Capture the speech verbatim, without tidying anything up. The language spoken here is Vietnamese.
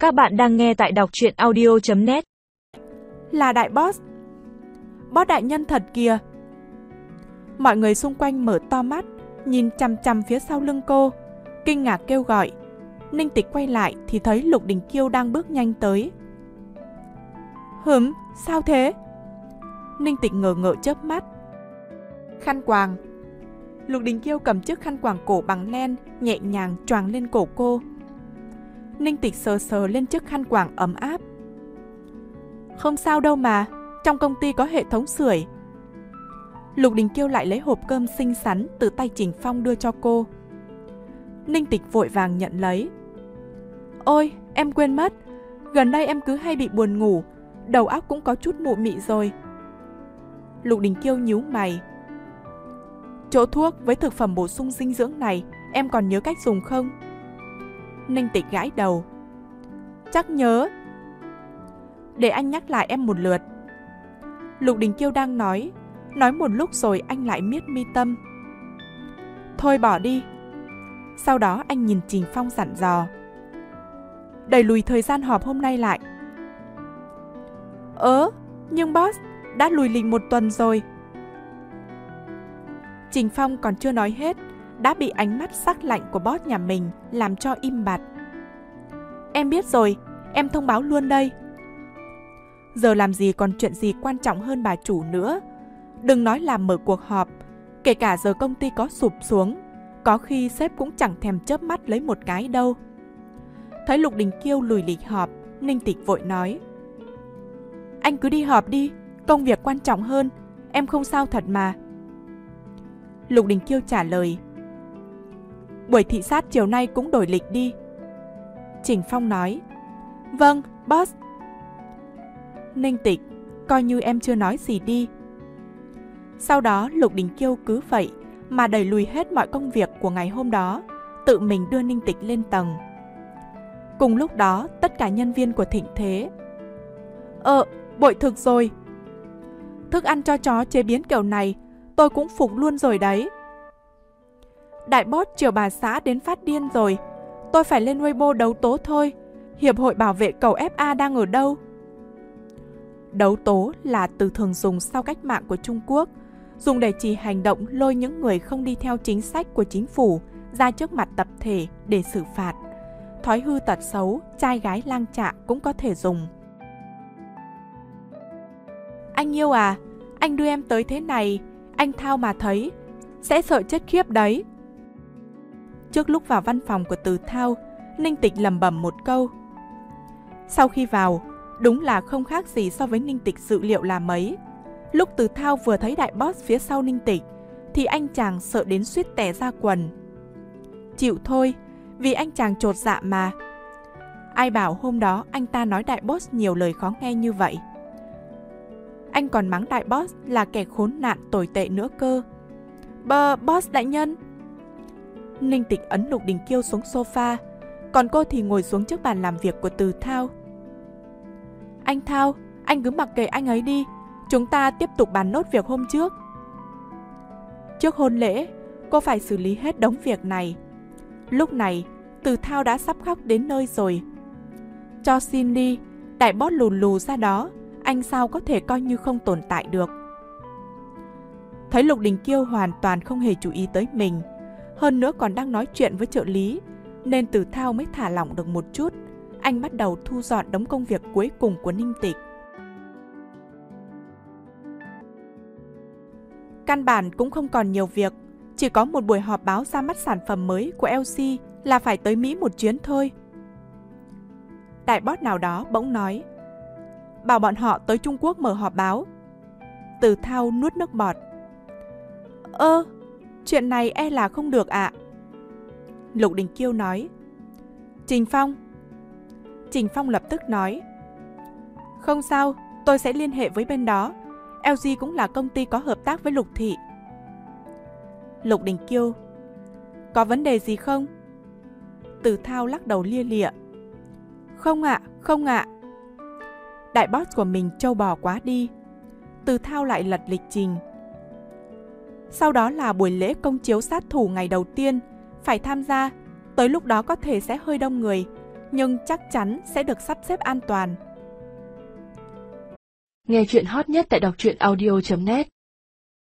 Các bạn đang nghe tại đọc truyện audio chấm net. Là đại boss. Boss đại nhân thật kìa. Mọi người xung quanh mở to mắt, nhìn chằm chằm phía sau lưng cô, kinh ngạc kêu gọi. Ninh Tịch quay lại thì thấy Lục Đình Kiêu đang bước nhanh tới. Hửm, sao thế? Ninh Tịch ngờ ngợ chớp mắt. Khăn quàng. Lục Đình Kiêu cầm chiếc khăn quàng cổ bằng len, nhẹ nhàng choàng lên cổ cô. Ninh Tịch sờ sờ lên chiếc khăn quàng ấm áp. Không sao đâu mà, trong công ty có hệ thống sưởi. Lục Đình Kiêu lại lấy hộp cơm xinh xắn từ tay Trình Phong đưa cho cô. Ninh Tịch vội vàng nhận lấy. Ôi, em quên mất, gần đây em cứ hay bị buồn ngủ, đầu óc cũng có chút mụ mị rồi. Lục Đình Kiêu nhíu mày. Chỗ thuốc với thực phẩm bổ sung dinh dưỡng này, em còn nhớ cách dùng không? Ninh Tịch gãi đầu. Chắc nhớ. Để anh nhắc lại em một lượt. Lục Đình Kiêu đang nói, nói một lúc rồi anh lại miết mi tâm. Thôi bỏ đi. Sau đó anh nhìn Trình Phong dặn dò. Đẩy lùi thời gian họp hôm nay lại. Ớ, nhưng boss, đã lùi lịch một tuần rồi. Trình Phong còn chưa nói hết, đã bị ánh mắt sắc lạnh của boss nhà mình làm cho im bặt. Em biết rồi, em thông báo luôn đây. Giờ làm gì còn chuyện gì quan trọng hơn bà chủ nữa. Đừng nói là mở cuộc họp, kể cả giờ công ty có sụp xuống, có khi sếp cũng chẳng thèm chớp mắt lấy một cái đâu. Thấy Lục Đình Kiêu lùi lịch họp, Ninh Tịch vội nói. Anh cứ đi họp đi, công việc quan trọng hơn, em không sao thật mà. Lục Đình Kiêu trả lời. Buổi thị sát chiều nay cũng đổi lịch đi. Trình Phong nói. Vâng, boss. Ninh Tịch, coi như em chưa nói gì đi. Sau đó Lục Đình Kiêu cứ vậy mà đẩy lùi hết mọi công việc của ngày hôm đó, tự mình đưa Ninh Tịch lên tầng. Cùng lúc đó, tất cả nhân viên của Thịnh Thế. Ờ, bội thực rồi. Thức ăn cho chó chế biến kiểu này, tôi cũng phục luôn rồi đấy. Đại boss chiều bà xã đến phát điên rồi. Tôi phải lên Weibo đấu tố thôi. Hiệp hội bảo vệ cầu ép a đang ở đâu? Đấu tố là từ thường dùng sau cách mạng của Trung Quốc, dùng để chỉ hành động lôi những người không đi theo chính sách của chính phủ ra trước mặt tập thể để xử phạt. Thói hư tật xấu, trai gái lang chạ cũng có thể dùng. Anh yêu à, anh đưa em tới thế này, anh Thao mà thấy, sẽ sợ chết khiếp đấy. Trước lúc vào văn phòng của Từ Thao, Ninh Tịch lẩm bẩm một câu. Sau khi vào, đúng là không khác gì so với Ninh Tịch dự liệu là mấy. Lúc Từ Thao vừa thấy đại boss phía sau Ninh Tịch, thì anh chàng sợ đến suýt tè ra quần. Chịu thôi, vì anh chàng chột dạ mà. Ai bảo hôm đó anh ta nói đại boss nhiều lời khó nghe như vậy. Anh còn mắng đại boss là kẻ khốn nạn tồi tệ nữa cơ. Bờ boss đại nhân. Ninh Tịch ấn Lục Đình Kiêu xuống sofa, còn cô thì ngồi xuống trước bàn làm việc của Từ Thao. Anh Thao, anh cứ mặc kệ anh ấy đi, chúng ta tiếp tục bàn nốt việc hôm trước. Trước hôn lễ, cô phải xử lý hết đống việc này. Lúc này, Từ Thao đã sắp khóc đến nơi rồi. Cho xin đi, đại boss lù lù ra đó, anh sao có thể coi như không tồn tại được. Thấy Lục Đình Kiêu hoàn toàn không hề chú ý tới mình, hơn nữa còn đang nói chuyện với trợ lý, nên Từ Thao mới thả lỏng được một chút. Anh bắt đầu thu dọn đống công việc cuối cùng của Ninh Tịch. Căn bản cũng không còn nhiều việc, chỉ có một buổi họp báo ra mắt sản phẩm mới của lờ giê là phải tới Mỹ một chuyến thôi. Đại boss nào đó bỗng nói. Bảo bọn họ tới Trung Quốc mở họp báo. Từ Thao nuốt nước bọt. Ơ, chuyện này e là không được ạ. Lục Đình Kiêu nói. Trình Phong. Trình Phong lập tức nói. Không sao, tôi sẽ liên hệ với bên đó. lờ giê cũng là công ty có hợp tác với Lục Thị. Lục Đình Kiêu. Có vấn đề gì không? Từ Thao lắc đầu lia lịa. Không ạ, không ạ. Đại boss của mình trâu bò quá đi. Từ Thao lại lật lịch trình. Sau đó là buổi lễ công chiếu sát thủ ngày đầu tiên, phải tham gia. Tới lúc đó có thể sẽ hơi đông người, nhưng chắc chắn sẽ được sắp xếp an toàn. Nghe chuyện hot nhất tại đọc truyện audio chấm net.